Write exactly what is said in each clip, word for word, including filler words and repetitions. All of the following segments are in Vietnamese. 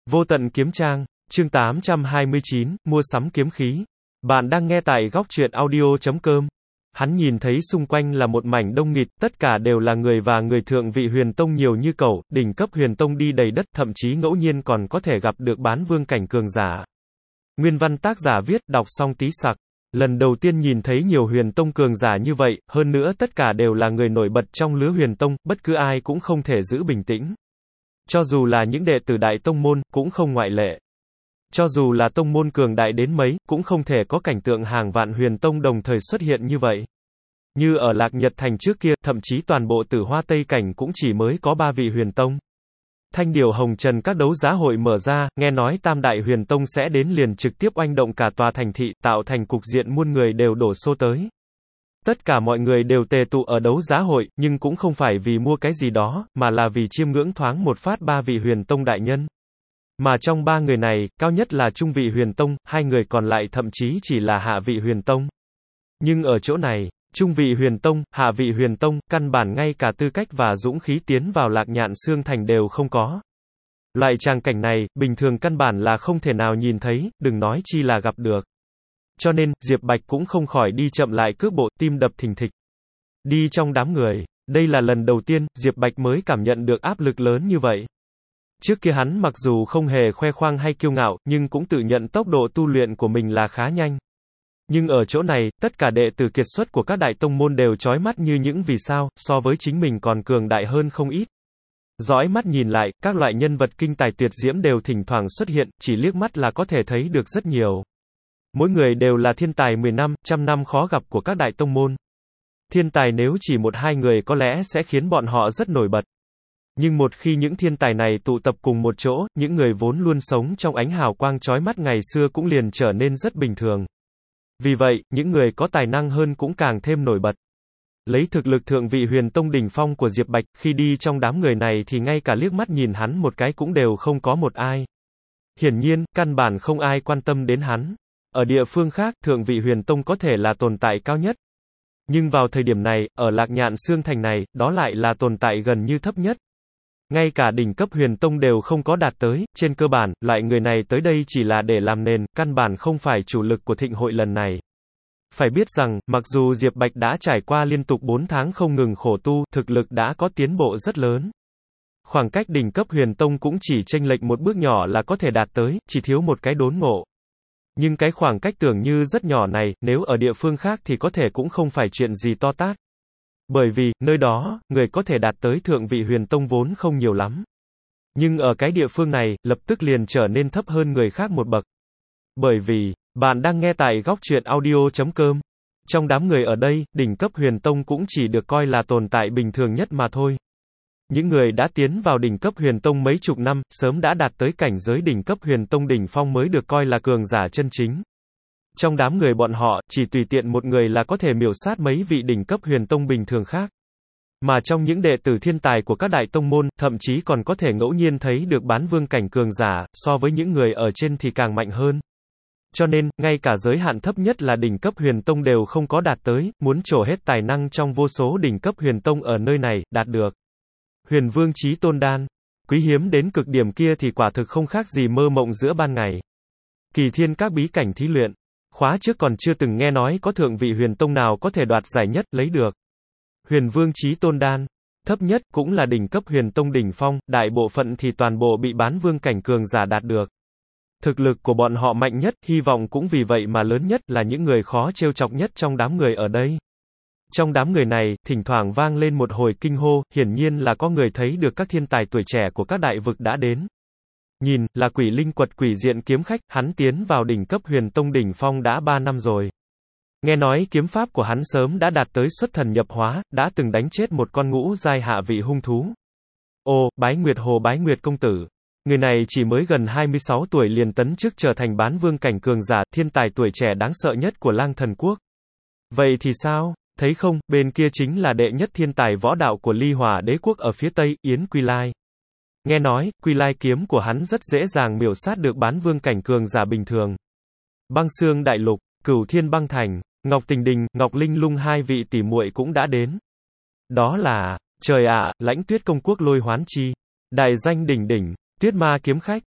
Vô tận kiếm trang, chương tám trăm hai mươi chín, mua sắm kiếm khí. Bạn đang nghe tại góc truyện audio chấm com. Hắn nhìn thấy xung quanh là một mảnh đông nghịt, tất cả đều là người và người thượng vị huyền tông nhiều như cẩu, đỉnh cấp huyền tông đi đầy đất, thậm chí ngẫu nhiên còn có thể gặp được bán vương cảnh cường giả. Nguyên văn tác giả viết, đọc xong tí sặc. Lần đầu tiên nhìn thấy nhiều huyền tông cường giả như vậy, hơn nữa tất cả đều là người nổi bật trong lứa huyền tông, bất cứ ai cũng không thể giữ bình tĩnh. Cho dù là những đệ tử đại tông môn, cũng không ngoại lệ. Cho dù là tông môn cường đại đến mấy, cũng không thể có cảnh tượng hàng vạn huyền tông đồng thời xuất hiện như vậy. Như ở Lạc Nhật Thành trước kia, thậm chí toàn bộ Tử Hoa Tây Cảnh cũng chỉ mới có ba vị huyền tông. Thanh Điều Hồng Trần các đấu giá hội mở ra, nghe nói tam đại huyền tông sẽ đến liền trực tiếp oanh động cả tòa thành thị, tạo thành cục diện muôn người đều đổ xô tới. Tất cả mọi người đều tề tụ ở đấu giá hội, nhưng cũng không phải vì mua cái gì đó, mà là vì chiêm ngưỡng thoáng một phát ba vị huyền tông đại nhân. Mà trong ba người này, cao nhất là trung vị huyền tông, hai người còn lại thậm chí chỉ là hạ vị huyền tông. Nhưng ở chỗ này, trung vị huyền tông, hạ vị huyền tông, căn bản ngay cả tư cách và dũng khí tiến vào Lạc Nhạn Xương Thành đều không có. Loại tràng cảnh này, bình thường căn bản là không thể nào nhìn thấy, đừng nói chi là gặp được. Cho nên, Diệp Bạch cũng không khỏi đi chậm lại cước bộ, tim đập thình thịch. Đi trong đám người, đây là lần đầu tiên, Diệp Bạch mới cảm nhận được áp lực lớn như vậy. Trước kia hắn mặc dù không hề khoe khoang hay kiêu ngạo, nhưng cũng tự nhận tốc độ tu luyện của mình là khá nhanh. Nhưng ở chỗ này, tất cả đệ tử kiệt xuất của các đại tông môn đều chói mắt như những vì sao, so với chính mình còn cường đại hơn không ít. Dõi mắt nhìn lại, các loại nhân vật kinh tài tuyệt diễm đều thỉnh thoảng xuất hiện, chỉ liếc mắt là có thể thấy được rất nhiều. Mỗi người đều là thiên tài mười năm, trăm năm khó gặp của các đại tông môn. Thiên tài nếu chỉ một hai người có lẽ sẽ khiến bọn họ rất nổi bật. Nhưng một khi những thiên tài này tụ tập cùng một chỗ, những người vốn luôn sống trong ánh hào quang chói mắt ngày xưa cũng liền trở nên rất bình thường. Vì vậy, những người có tài năng hơn cũng càng thêm nổi bật. Lấy thực lực thượng vị huyền tông đỉnh phong của Diệp Bạch, khi đi trong đám người này thì ngay cả liếc mắt nhìn hắn một cái cũng đều không có một ai. Hiển nhiên, căn bản không ai quan tâm đến hắn. Ở địa phương khác, thượng vị huyền tông có thể là tồn tại cao nhất. Nhưng vào thời điểm này, ở Lạc Nhạn Xương Thành này, đó lại là tồn tại gần như thấp nhất. Ngay cả đỉnh cấp huyền tông đều không có đạt tới, trên cơ bản, loại người này tới đây chỉ là để làm nền, căn bản không phải chủ lực của thịnh hội lần này. Phải biết rằng, mặc dù Diệp Bạch đã trải qua liên tục bốn tháng không ngừng khổ tu, thực lực đã có tiến bộ rất lớn. Khoảng cách đỉnh cấp huyền tông cũng chỉ chênh lệch một bước nhỏ là có thể đạt tới, chỉ thiếu một cái đốn ngộ. Nhưng cái khoảng cách tưởng như rất nhỏ này, nếu ở địa phương khác thì có thể cũng không phải chuyện gì to tát. Bởi vì, nơi đó, người có thể đạt tới thượng vị huyền tông vốn không nhiều lắm. Nhưng ở cái địa phương này, lập tức liền trở nên thấp hơn người khác một bậc. Bởi vì, bạn đang nghe tại góc truyện audio chấm com. Trong đám người ở đây, đỉnh cấp huyền tông cũng chỉ được coi là tồn tại bình thường nhất mà thôi. Những người đã tiến vào đỉnh cấp huyền tông mấy chục năm, sớm đã đạt tới cảnh giới đỉnh cấp huyền tông đỉnh phong mới được coi là cường giả chân chính. Trong đám người bọn họ, chỉ tùy tiện một người là có thể miểu sát mấy vị đỉnh cấp huyền tông bình thường khác. Mà trong những đệ tử thiên tài của các đại tông môn, thậm chí còn có thể ngẫu nhiên thấy được bán vương cảnh cường giả, so với những người ở trên thì càng mạnh hơn. Cho nên, ngay cả giới hạn thấp nhất là đỉnh cấp huyền tông đều không có đạt tới, muốn trổ hết tài năng trong vô số đỉnh cấp huyền tông ở nơi này, đạt được. Huyền Vương Chí Tôn Đan, quý hiếm đến cực điểm kia thì quả thực không khác gì mơ mộng giữa ban ngày. Kỳ thiên các bí cảnh thí luyện. Khóa trước còn chưa từng nghe nói có thượng vị huyền tông nào có thể đoạt giải nhất, lấy được. Huyền Vương Chí Tôn Đan, thấp nhất, cũng là đỉnh cấp huyền tông đỉnh phong, đại bộ phận thì toàn bộ bị bán vương cảnh cường giả đạt được. Thực lực của bọn họ mạnh nhất, hy vọng cũng vì vậy mà lớn nhất, là những người khó trêu chọc nhất trong đám người ở đây. Trong đám người này, thỉnh thoảng vang lên một hồi kinh hô, hiển nhiên là có người thấy được các thiên tài tuổi trẻ của các đại vực đã đến. Nhìn, là Quỷ Linh Quật Quỷ Diện kiếm khách, hắn tiến vào đỉnh cấp huyền tông đỉnh phong đã ba năm rồi. Nghe nói kiếm pháp của hắn sớm đã đạt tới xuất thần nhập hóa, đã từng đánh chết một con ngũ giai hạ vị hung thú. Ô, Bái Nguyệt Hồ Bái Nguyệt công tử. Người này chỉ mới gần hai mươi sáu tuổi liền tấn chức trở thành bán vương cảnh cường giả, thiên tài tuổi trẻ đáng sợ nhất của Lang Thần Quốc. Vậy thì sao? Thấy không, bên kia chính là đệ nhất thiên tài võ đạo của Ly Hỏa Đế Quốc ở phía Tây, Yến Quy Lai. Nghe nói, Quy Lai kiếm của hắn rất dễ dàng miểu sát được bán vương cảnh cường giả bình thường. Băng Xương Đại Lục, Cửu Thiên Băng Thành, Ngọc Tình Đình, Ngọc Linh Lung hai vị tỷ muội cũng đã đến. Đó là, trời ạ, Lãnh Tuyết Công Quốc Lôi Hoán Chi, đại danh đỉnh đỉnh, Tuyết Ma kiếm khách,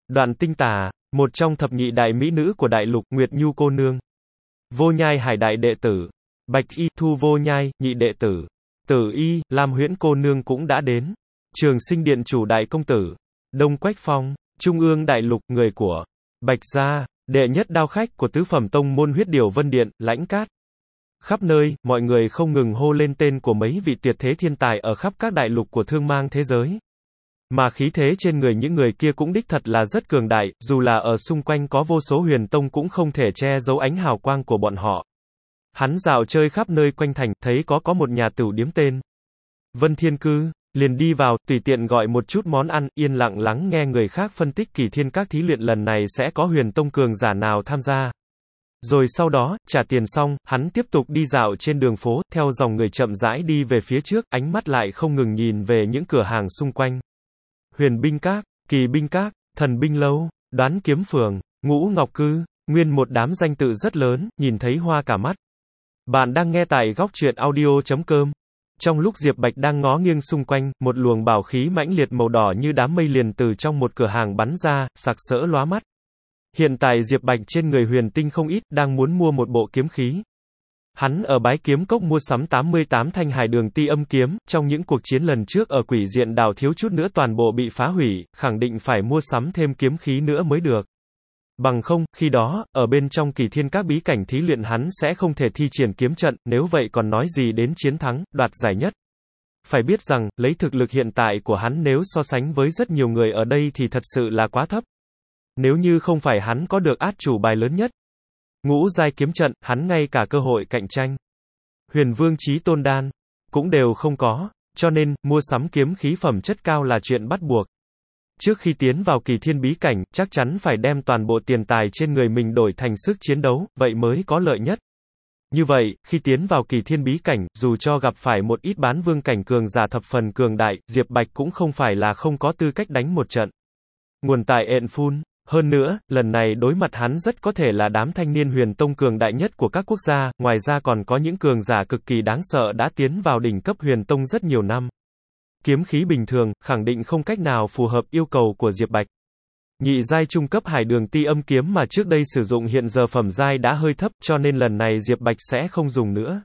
Đoạn Tinh Tà, một trong thập nhị đại mỹ nữ của đại lục, Nguyệt Nhu cô nương. Vô Nhai Hải đại đệ tử. Bạch Y Thu Vô Nhai, nhị đệ tử. Tử Y, Lam Huyễn cô nương cũng đã đến. Trường Sinh Điện chủ đại công tử. Đông Quách Phong, Trung ương đại lục, người của Bạch gia, đệ nhất đao khách của tứ phẩm tông môn Huyết Điểu Vân Điện, Lãnh Cát. Khắp nơi, mọi người không ngừng hô lên tên của mấy vị tuyệt thế thiên tài ở khắp các đại lục của thương mang thế giới. Mà khí thế trên người những người kia cũng đích thật là rất cường đại, dù là ở xung quanh có vô số huyền tông cũng không thể che giấu ánh hào quang của bọn họ. Hắn dạo chơi khắp nơi quanh thành, thấy có có một nhà tửu điếm tên Vân Thiên Cư, liền đi vào, tùy tiện gọi một chút món ăn, yên lặng lắng nghe người khác phân tích kỳ thiên các thí luyện lần này sẽ có huyền tông cường giả nào tham gia. Rồi sau đó, trả tiền xong, hắn tiếp tục đi dạo trên đường phố, theo dòng người chậm rãi đi về phía trước, ánh mắt lại không ngừng nhìn về những cửa hàng xung quanh. Huyền binh các, kỳ binh các, thần binh lâu, đoán kiếm phường, ngũ ngọc cư, nguyên một đám danh tự rất lớn, nhìn thấy hoa cả mắt. Bạn đang nghe tại góc truyện audio chấm com. Trong lúc Diệp Bạch đang ngó nghiêng xung quanh, một luồng bảo khí mãnh liệt màu đỏ như đám mây liền từ trong một cửa hàng bắn ra, sặc sỡ lóa mắt. Hiện tại Diệp Bạch trên người huyền tinh không ít, đang muốn mua một bộ kiếm khí. Hắn ở Bái Kiếm Cốc mua sắm tám mươi tám thanh Hải Đường Ti Âm kiếm, trong những cuộc chiến lần trước ở Quỷ Diện Đảo thiếu chút nữa toàn bộ bị phá hủy, khẳng định phải mua sắm thêm kiếm khí nữa mới được. Bằng không, khi đó, ở bên trong Kỳ Thiên các bí cảnh thí luyện hắn sẽ không thể thi triển kiếm trận, nếu vậy còn nói gì đến chiến thắng, đoạt giải nhất. Phải biết rằng, lấy thực lực hiện tại của hắn nếu so sánh với rất nhiều người ở đây thì thật sự là quá thấp. Nếu như không phải hắn có được át chủ bài lớn nhất, ngũ giai kiếm trận, hắn ngay cả cơ hội cạnh tranh Huyền Vương Chí Tôn đan cũng đều không có, cho nên mua sắm kiếm khí phẩm chất cao là chuyện bắt buộc. Trước khi tiến vào Kỳ Thiên bí cảnh, chắc chắn phải đem toàn bộ tiền tài trên người mình đổi thành sức chiến đấu, vậy mới có lợi nhất. Như vậy, khi tiến vào Kỳ Thiên bí cảnh, dù cho gặp phải một ít bán vương cảnh cường giả thập phần cường đại, Diệp Bạch cũng không phải là không có tư cách đánh một trận. Nguồn tài ện phun. Hơn nữa, lần này đối mặt hắn rất có thể là đám thanh niên huyền tông cường đại nhất của các quốc gia, ngoài ra còn có những cường giả cực kỳ đáng sợ đã tiến vào đỉnh cấp huyền tông rất nhiều năm. Kiếm khí bình thường, khẳng định không cách nào phù hợp yêu cầu của Diệp Bạch. Nhị giai trung cấp Hải Đường Ti Âm kiếm mà trước đây sử dụng hiện giờ phẩm giai đã hơi thấp, cho nên lần này Diệp Bạch sẽ không dùng nữa.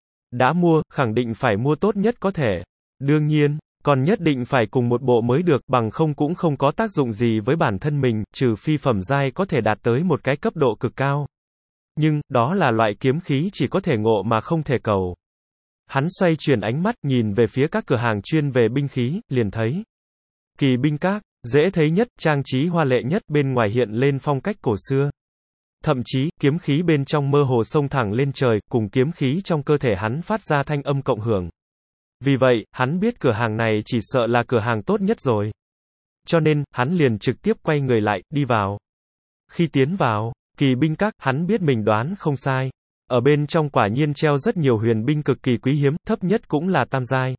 Đã mua, khẳng định phải mua tốt nhất có thể. Đương nhiên, còn nhất định phải cùng một bộ mới được, bằng không cũng không có tác dụng gì với bản thân mình, trừ phi phẩm giai có thể đạt tới một cái cấp độ cực cao. Nhưng, đó là loại kiếm khí chỉ có thể ngộ mà không thể cầu. Hắn xoay chuyển ánh mắt, nhìn về phía các cửa hàng chuyên về binh khí, liền thấy Kỳ binh các, dễ thấy nhất, trang trí hoa lệ nhất, bên ngoài hiện lên phong cách cổ xưa. Thậm chí, kiếm khí bên trong mơ hồ xông thẳng lên trời, cùng kiếm khí trong cơ thể hắn phát ra thanh âm cộng hưởng. Vì vậy, hắn biết cửa hàng này chỉ sợ là cửa hàng tốt nhất rồi. Cho nên, hắn liền trực tiếp quay người lại, đi vào. Khi tiến vào Kỳ binh các, hắn biết mình đoán không sai. Ở bên trong quả nhiên treo rất nhiều huyền binh cực kỳ quý hiếm, thấp nhất cũng là tam giai.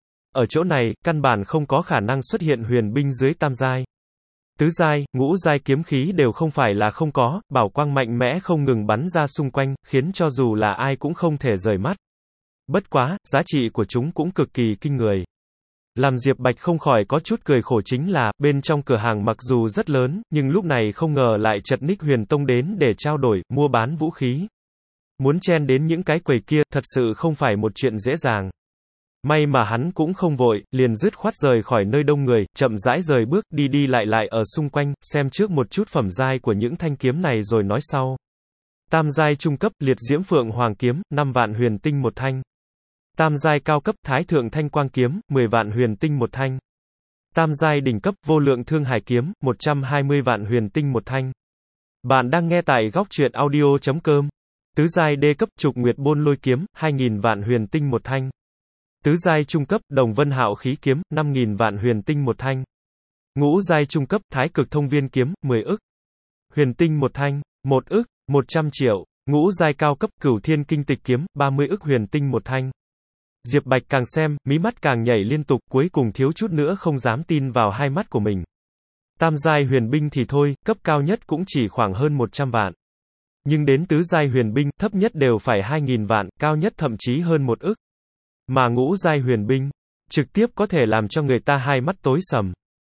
Ở chỗ này, căn bản không có khả năng xuất hiện huyền binh dưới tam giai. Tứ giai, ngũ giai kiếm khí đều không phải là không có, bảo quang mạnh mẽ không ngừng bắn ra xung quanh, khiến cho dù là ai cũng không thể rời mắt. Bất quá, giá trị của chúng cũng cực kỳ kinh người. Làm Diệp Bạch không khỏi có chút cười khổ chính là, bên trong cửa hàng mặc dù rất lớn, nhưng lúc này không ngờ lại chật ních huyền tông đến để trao đổi, mua bán vũ khí. Muốn chen đến những cái quầy kia, thật sự không phải một chuyện dễ dàng. May mà hắn cũng không vội, liền dứt khoát rời khỏi nơi đông người, chậm rãi rời bước, đi đi lại lại ở xung quanh, xem trước một chút phẩm giai của những thanh kiếm này rồi nói sau. Tam giai trung cấp, Liệt Diễm Phượng Hoàng kiếm, năm vạn huyền tinh một thanh. Tam giai cao cấp, Thái Thượng Thanh Quang kiếm, mười vạn huyền tinh một thanh. Tam giai đỉnh cấp, Vô Lượng Thương Hải kiếm, một trăm hai mươi vạn huyền tinh một thanh. Bạn đang nghe tại góc truyện audio chấm com. Tứ giai đê cấp, Trục Nguyệt Bôn Lôi kiếm, hai nghìn vạn huyền tinh một thanh. Tứ giai trung cấp, Đồng Vân Hạo khí kiếm, năm nghìn vạn huyền tinh một thanh. Ngũ giai trung cấp, Thái Cực Thông Viên kiếm, mười ức huyền tinh một thanh, một ức, một trăm triệu. Ngũ giai cao cấp, Cửu Thiên Kinh Tịch kiếm, ba mươi ức huyền tinh một thanh. Diệp Bạch càng xem, mí mắt càng nhảy liên tục, cuối cùng thiếu chút nữa không dám tin vào hai mắt của mình. Tam giai huyền binh thì thôi, cấp cao nhất cũng chỉ khoảng hơn một trăm vạn. Nhưng đến tứ giai huyền binh, thấp nhất đều phải hai nghìn vạn, cao nhất thậm chí hơn một ức. Mà ngũ giai huyền binh, trực tiếp có thể làm cho người ta hai mắt tối sầm.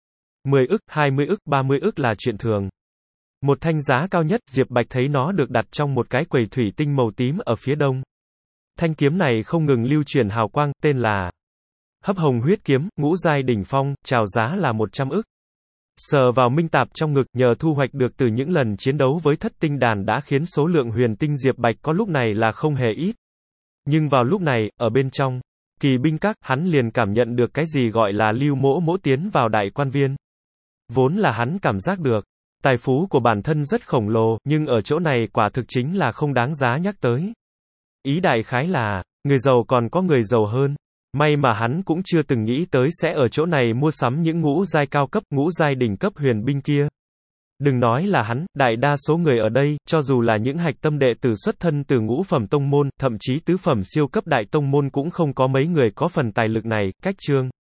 mười ức, hai mươi ức, ba mươi ức là chuyện thường. Một thanh giá cao nhất, Diệp Bạch thấy nó được đặt trong một cái quầy thủy tinh màu tím ở phía đông. Thanh kiếm này không ngừng lưu truyền hào quang, tên là Hấp Hồng Huyết Kiếm, ngũ giai đỉnh phong, chào giá là một trăm ức. Sờ vào minh tạp trong ngực, nhờ thu hoạch được từ những lần chiến đấu với thất tinh đàn đã khiến số lượng huyền tinh Diệp Bạch có lúc này là không hề ít. Nhưng vào lúc này, ở bên trong Kỳ Binh Các, hắn liền cảm nhận được cái gì gọi là Lưu Mỗ Mỗ tiến vào đại quan viên. Vốn là hắn cảm giác được tài phú của bản thân rất khổng lồ, nhưng ở chỗ này quả thực chính là không đáng giá nhắc tới. Ý đại khái là, người giàu còn có người giàu hơn. May mà hắn cũng chưa từng nghĩ tới sẽ ở chỗ này mua sắm những ngũ giai cao cấp, ngũ giai đỉnh cấp huyền binh kia. Đừng nói là hắn, đại đa số người ở đây, cho dù là những hạch tâm đệ tử xuất thân từ ngũ phẩm tông môn, thậm chí tứ phẩm siêu cấp đại tông môn cũng không có mấy người có phần tài lực này. Cách chương